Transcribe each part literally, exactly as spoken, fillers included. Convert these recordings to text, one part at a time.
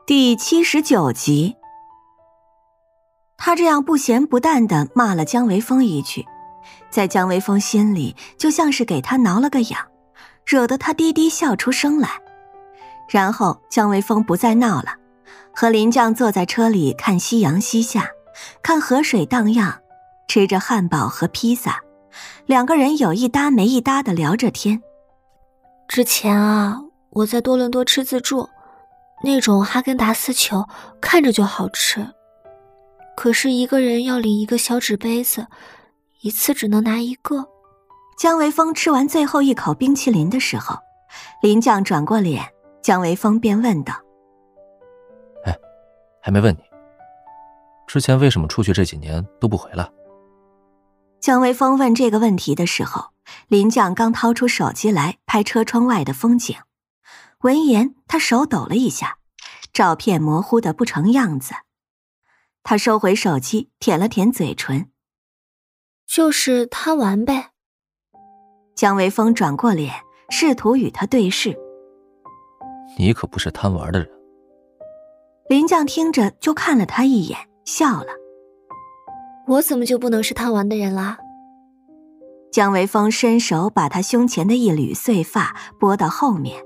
第七十九集。他这样不咸不淡地骂了姜维峰一句，在姜维峰心里就像是给他挠了个痒，惹得他低低笑出声来。然后姜维峰不再闹了，和林将坐在车里看夕阳西下，看河水荡漾，吃着汉堡和披萨，两个人有一搭没一搭地聊着天。 之前啊，我在多伦多吃自助，那种哈根达斯球看着就好吃，可是一个人要领一个小纸杯子，一次只能拿一个。 姜维峰吃完最后一口冰淇淋的时候，林将转过脸，姜维峰便问道： 哎，还没问你，之前为什么出去这几年都不回来？ 姜维峰问这个问题的时候，林将刚掏出手机来拍车窗外的风景。闻言，他手抖了一下，照片模糊的不成样子。他收回手机，舔了舔嘴唇。 就是贪玩呗。 姜维峰转过脸，试图与他对视。 你可不是贪玩的人。 林将听着就看了他一眼，笑了。 我怎么就不能是贪玩的人啦？ 姜维峰伸手把他胸前的一缕碎发拨到后面。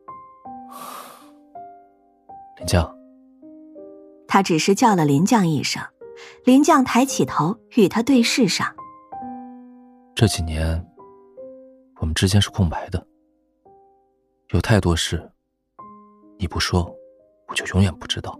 林将。 他只是叫了林将一声，林将抬起头与他对视上。 这几年我们之间是空白的，有太多事你不说我就永远不知道。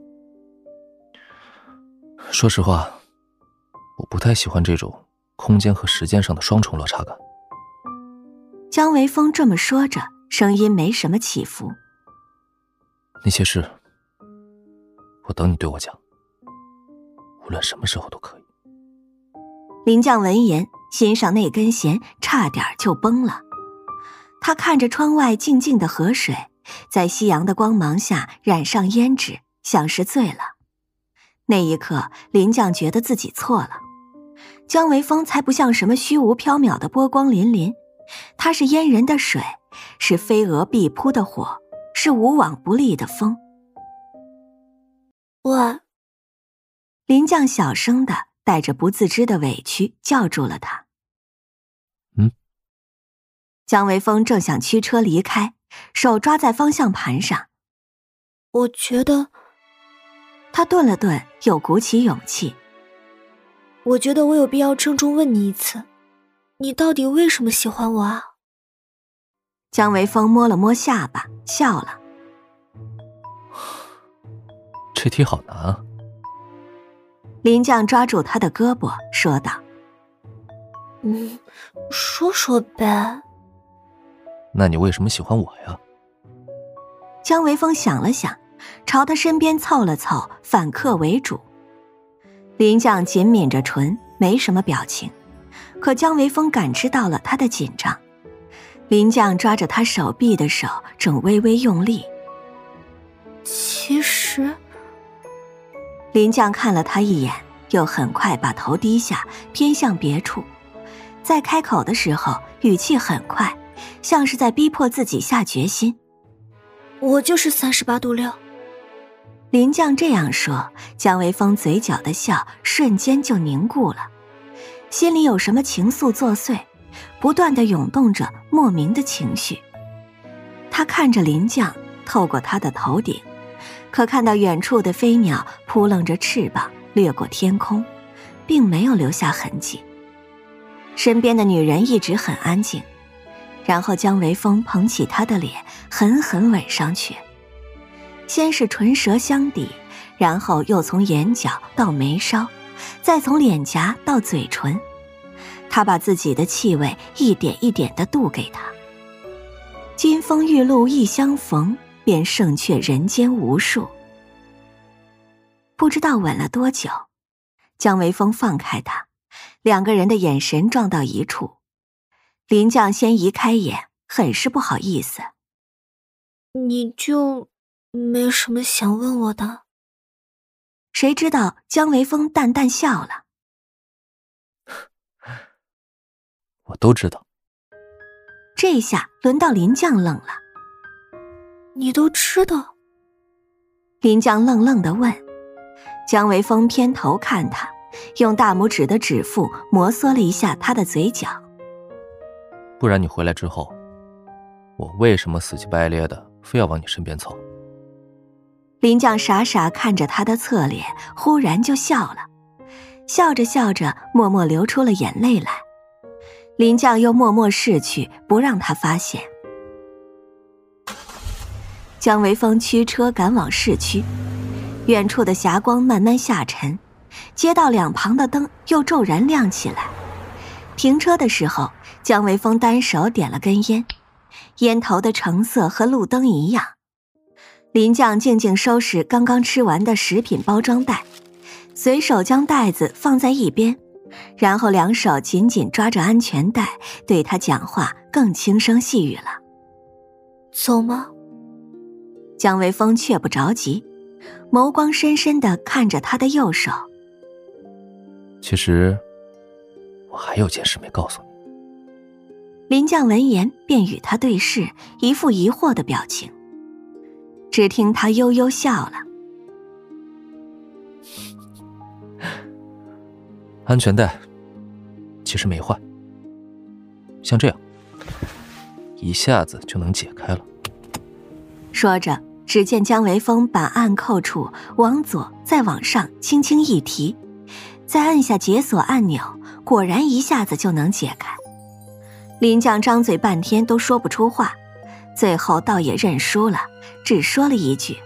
说实话，我不太喜欢这种空间和时间上的双重落差感。 姜维峰这么说着，声音没什么起伏。 那些事我等你对我讲，无论什么时候都可以。 林将闻言，心上那根弦差点就崩了。他看着窗外静静的河水，在夕阳的光芒下染上胭脂，像是醉了。那一刻，林将觉得自己错了。姜维峰才不像什么虚无缥缈的波光粼粼，他是淹人的水，是飞蛾必扑的火，是无往不利的风。 我…… 林将小声的带着不自知的委屈叫住了他。 嗯。 姜维峰正想驱车离开，手抓在方向盘上。 我觉得…… 他顿了顿，又鼓起勇气。 我觉得我有必要郑重问你一次，你到底为什么喜欢我啊？ 姜维峰摸了摸下巴，笑了。 这题好难啊。 林将抓住他的胳膊说道： 嗯，说说呗。 那你为什么喜欢我呀？ 姜维峰想了想，朝他身边凑了凑，反客为主。林将紧抿着唇，没什么表情，可姜维峰感知到了他的紧张。林将抓着他手臂的手正微微用力。 其实…… 林将看了他一眼，又很快把头低下，偏向别处。在开口的时候，语气很快，像是在逼迫自己下决心。 我就是三十八度六。 林将这样说，姜维峰嘴角的笑瞬间就凝固了，心里有什么情愫作祟，不断地涌动着莫名的情绪。他看着林将透过他的头顶，可看到远处的飞鸟扑棱着翅膀掠过天空，并没有留下痕迹。身边的女人一直很安静，然后姜维峰捧起她的脸，狠狠吻上去。先是唇舌相抵，然后又从眼角到眉梢，再从脸颊到嘴唇。他把自己的气味一点一点地渡给他。金风玉露一相逢，便胜却人间无数。不知道吻了多久，姜维峰放开他，两个人的眼神撞到一处。林将先移开眼，很是不好意思。 你就没什么想问我的？ 谁知道姜维峰淡淡笑了。 我都知道。 这下轮到林将愣了。 你都知道？ 林将愣愣地问。姜维峰偏头看他，用大拇指的指腹摩挲了一下他的嘴角。 不然你回来之后，我为什么死乞白咧的非要往你身边凑？ 林将傻傻看着他的侧脸，忽然就笑了，笑着笑着默默流出了眼泪来。林将又默默逝去，不让他发现。姜维峰驱车赶往市区，远处的霞光慢慢下沉，街道两旁的灯又骤然亮起来。停车的时候，姜维峰单手点了根烟，烟头的成色和路灯一样。林将静静收拾刚刚吃完的食品包装袋，随手将袋子放在一边，然后两手紧紧抓着安全带，对他讲话更轻声细语了。 走吗？ 姜维峰却不着急，眸光深深地看着他的右手。 其实我还有件事没告诉你。 林将闻言便与他对视，一副疑惑的表情。只听他悠悠笑了。 安全带其实没坏，像这样一下子就能解开了。 说着，只见姜维峰把按扣处往左再往上轻轻一提，再按下解锁按钮，果然一下子就能解开。林将张嘴半天都说不出话，最后倒也认输了，只说了一句：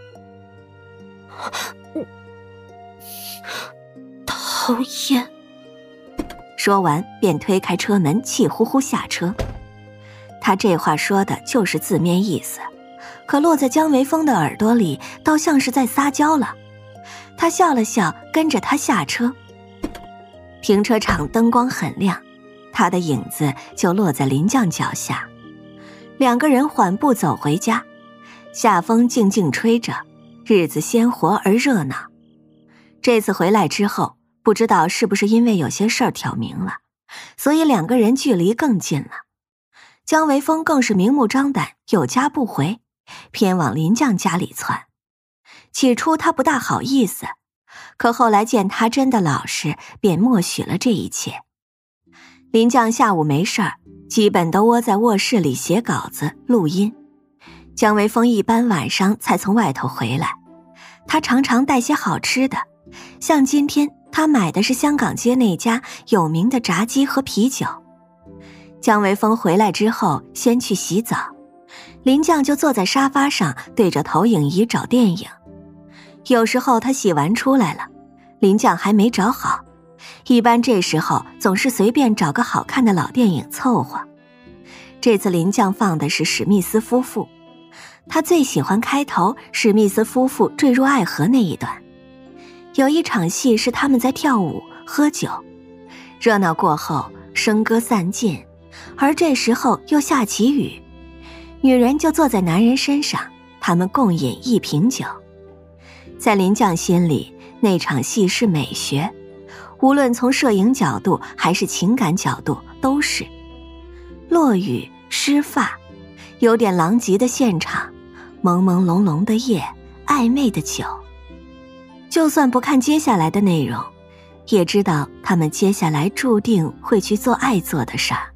讨厌。 说完便推开车门，气呼呼下车。他这话说的就是字面意思，可落在姜维峰的耳朵里倒像是在撒娇了。他笑了笑，跟着他下车。停车场灯光很亮，他的影子就落在林将脚下。两个人缓步走回家，夏风静静吹着，日子鲜活而热闹。这次回来之后，不知道是不是因为有些事儿挑明了，所以两个人距离更近了。姜维峰更是明目张胆，有家不回，偏往林将家里窜。起初他不大好意思，可后来见他真的老实，便默许了这一切。林将下午没事儿，基本都窝在卧室里写稿子、录音。姜维峰一般晚上才从外头回来，他常常带些好吃的，像今天他买的是香港街那家有名的炸鸡和啤酒。姜维峰回来之后先去洗澡，林将就坐在沙发上对着投影仪找电影。有时候他洗完出来了，林将还没找好，一般这时候总是随便找个好看的老电影凑合。这次林将放的是史密斯夫妇，他最喜欢开头史密斯夫妇坠入爱河那一段。有一场戏是他们在跳舞喝酒，热闹过后笙歌散尽，而这时候又下起雨，女人就坐在男人身上，他们共饮一瓶酒。在林将心里，那场戏是美学，无论从摄影角度还是情感角度都是。落雨湿发，有点狼藉的现场，朦朦胧胧的夜，暧昧的酒。就算不看接下来的内容，也知道他们接下来注定会去做爱做的事儿。